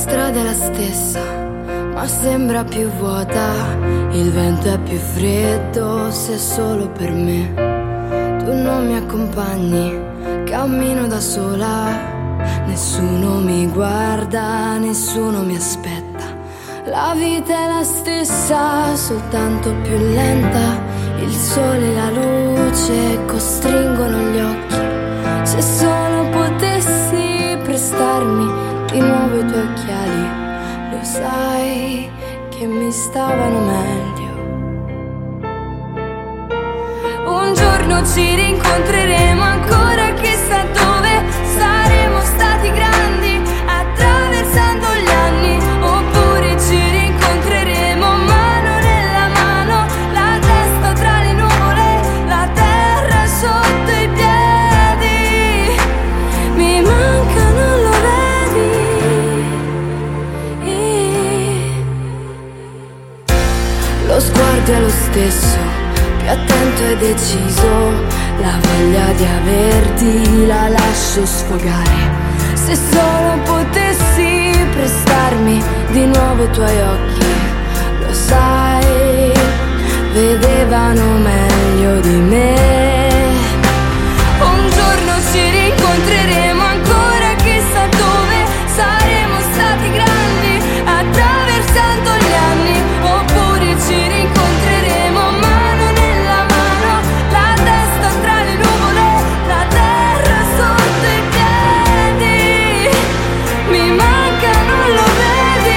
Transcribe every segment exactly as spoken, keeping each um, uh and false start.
strada è la stessa, ma sembra più vuota. Il vento è più freddo se solo per me. Tu non mi accompagni, cammino da sola. Nessuno mi guarda, nessuno mi aspetta. La vita è la stessa, soltanto più lenta. Il sole e la luce costringono gli occhi. Se solo potessi prestarmi di nuovo i tuoi occhiali, lo sai che mi stavano meglio. Un giorno ci rincontreremo ancora, chissà dove. Saremo stati grandi attraversando gli anni, oppure ci rincontreremo mano nella mano, la testa tra le nuvole, la terra sotto i piedi. Mi manca, non lo vedi? Lo sguardo è lo stesso, più attento e deciso. La voglia di averti la lascio sfogare. Se solo potessi prestarmi di nuovo i tuoi occhi, lo sai, vedevano meglio di me. Un giorno ci rincontreremo ancora, chissà dove. Saremo stati grandi attraversando gli anni, oppure ci rincontreremo mano nella mano, la testa tra le nuvole, la terra sotto i piedi. Mi manca, non lo vedi?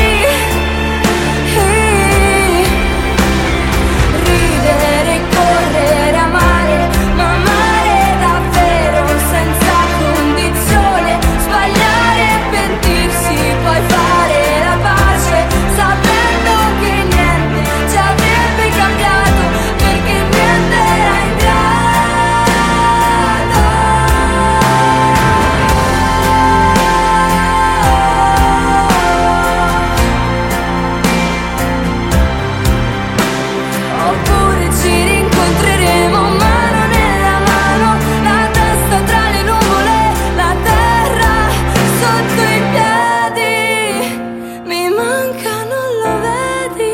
Ridere, correre, amare, ma amare davvero senza condizione. Sbagliare e pentirsi, poi fare la pace, sapendo che niente ci avrebbe cambiato, perché niente era in grado. Oppure ci rincontreremo mano nella mano, la testa tra le nuvole, la terra sotto i piedi. Mi manca, non lo vedi?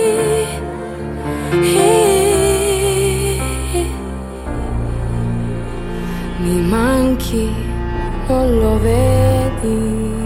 Mi manchi, non lo vedi?